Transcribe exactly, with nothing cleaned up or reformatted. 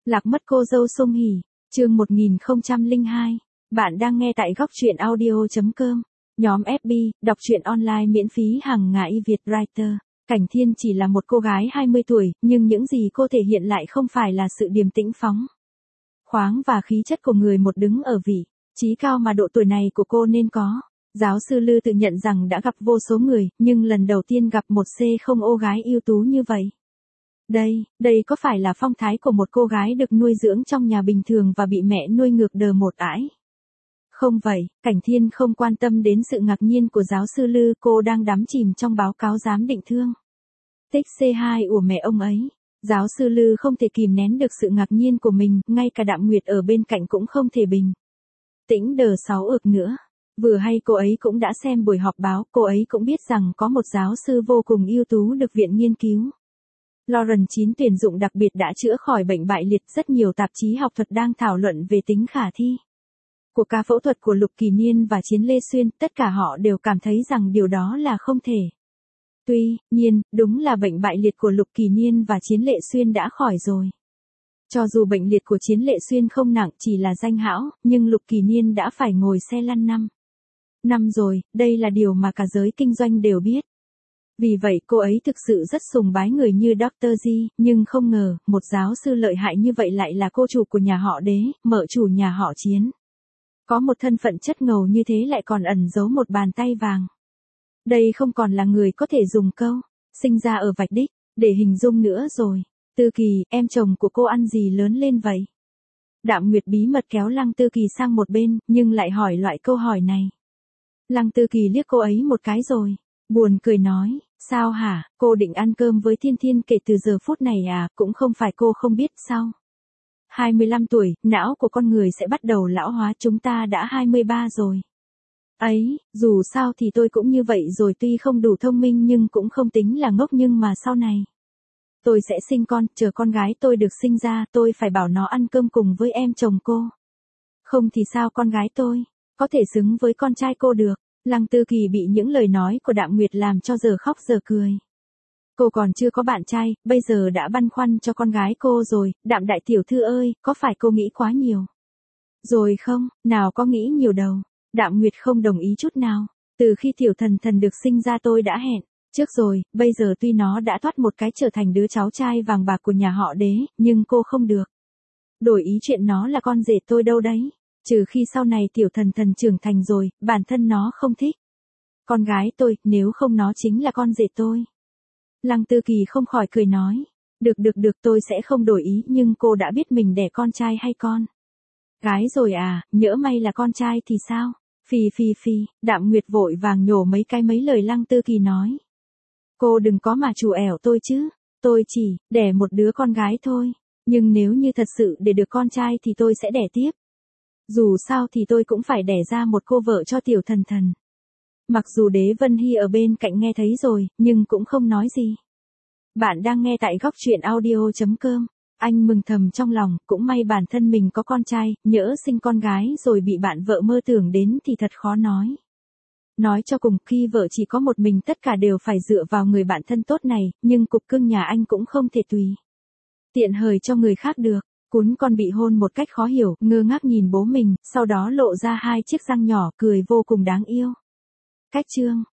Lạc mất cô dâu Song Hỷ, chương một nghìn không trăm lẻ hai. Bạn đang nghe tại góc truyện audio.com. Nhóm ép bê, đọc truyện online miễn phí hàng ngày Việt Writer. Cảnh Thiên chỉ là một cô gái hai mươi tuổi, nhưng những gì cô thể hiện lại không phải là sự điềm tĩnh phóng khoáng và khí chất của người một đứng ở vị trí cao mà độ tuổi này của cô nên có. Giáo sư Lư tự nhận rằng đã gặp vô số người, nhưng lần đầu tiên gặp một C không ô gái ưu tú như vậy. Đây, đây có phải là phong thái của một cô gái được nuôi dưỡng trong nhà bình thường và bị mẹ nuôi ngược đờ một ải? Không vậy, Cảnh Thiên không quan tâm đến sự ngạc nhiên của giáo sư Lư, cô đang đắm chìm trong báo cáo giám định thương tích C hai của mẹ ông ấy. Giáo sư Lư không thể kìm nén được sự ngạc nhiên của mình, ngay cả Đạm Nguyệt ở bên cạnh cũng không thể bình tĩnh đờ sáu ực nữa. Vừa hay cô ấy cũng đã xem buổi họp báo, cô ấy cũng biết rằng có một giáo sư vô cùng ưu tú được viện nghiên cứu Lawrence chín tuyển dụng đặc biệt đã chữa khỏi bệnh bại liệt. Rất nhiều tạp chí học thuật đang thảo luận về tính khả thi của ca phẫu thuật của Lục Kỳ Niên và Chiến Lê Xuyên, tất cả họ đều cảm thấy rằng điều đó là không thể. Tuy nhiên, đúng là bệnh bại liệt của Lục Kỳ Niên và Chiến Lệ Xuyên đã khỏi rồi. Cho dù bệnh liệt của Chiến Lệ Xuyên không nặng, chỉ là danh hão, nhưng Lục Kỳ Niên đã phải ngồi xe lăn năm năm rồi, đây là điều mà cả giới kinh doanh đều biết. Vì vậy cô ấy thực sự rất sùng bái người như doctor G, nhưng không ngờ, một giáo sư lợi hại như vậy lại là cô chủ của nhà họ Đế, mợ chủ nhà họ Chiến. Có một thân phận chất ngầu như thế lại còn ẩn giấu một bàn tay vàng. Đây không còn là người có thể dùng câu sinh ra ở vạch đích để hình dung nữa rồi. Tư Kỳ, em chồng của cô ăn gì lớn lên vậy? Đạm Nguyệt bí mật kéo Lăng Tư Kỳ sang một bên, nhưng lại hỏi loại câu hỏi này. Lăng Tư Kỳ liếc cô ấy một cái rồi buồn cười nói, sao hả, cô định ăn cơm với Thiên Thiên kể từ giờ phút này à? Cũng không phải cô không biết sao. hai mươi lăm tuổi, não của con người sẽ bắt đầu lão hóa, chúng ta đã hai mươi ba rồi. Ấy, dù sao thì tôi cũng như vậy rồi, tuy không đủ thông minh nhưng cũng không tính là ngốc, nhưng mà sau này tôi sẽ sinh con, chờ con gái tôi được sinh ra, tôi phải bảo nó ăn cơm cùng với em chồng cô. Không thì sao con gái tôi có thể xứng với con trai cô được? Lăng Tư Kỳ bị những lời nói của Đạm Nguyệt làm cho giờ khóc giờ cười. Cô còn chưa có bạn trai, bây giờ đã băn khoăn cho con gái cô rồi. Đạm đại tiểu thư ơi, có phải cô nghĩ quá nhiều rồi không? Nào có nghĩ nhiều đâu. Đạm Nguyệt không đồng ý chút nào. Từ khi Tiểu Thần Thần được sinh ra tôi đã hẹn trước rồi, bây giờ tuy nó đã thoát một cái trở thành đứa cháu trai vàng bạc của nhà họ Đế, nhưng cô không được đổi ý chuyện nó là con rể tôi đâu đấy. Trừ khi sau này Tiểu Thần Thần trưởng thành rồi, bản thân nó không thích con gái tôi, nếu không nó chính là con rể tôi. Lăng Tư Kỳ không khỏi cười nói. Được được được, tôi sẽ không đổi ý, nhưng cô đã biết mình đẻ con trai hay con gái rồi à? Nhỡ may là con trai thì sao? Phi phi phi, Đạm Nguyệt vội vàng nhổ mấy cái mấy lời Lăng Tư Kỳ nói. Cô đừng có mà trù ẻo tôi chứ. Tôi chỉ đẻ một đứa con gái thôi. Nhưng nếu như thật sự để được con trai thì tôi sẽ đẻ tiếp. Dù sao thì tôi cũng phải đẻ ra một cô vợ cho Tiểu Thần Thần. Mặc dù Đế Vân Hy ở bên cạnh nghe thấy rồi, nhưng cũng không nói gì. Bạn đang nghe tại góc truyện audio.com. Anh mừng thầm trong lòng, cũng may bản thân mình có con trai, nhỡ sinh con gái rồi bị bạn vợ mơ tưởng đến thì thật khó nói. Nói cho cùng, khi vợ chỉ có một mình tất cả đều phải dựa vào người bạn thân tốt này, nhưng cục cưng nhà anh cũng không thể tùy tiện hời cho người khác được. Cún con bị hôn một cách khó hiểu, ngơ ngác nhìn bố mình, sau đó lộ ra hai chiếc răng nhỏ, cười vô cùng đáng yêu. Cách chương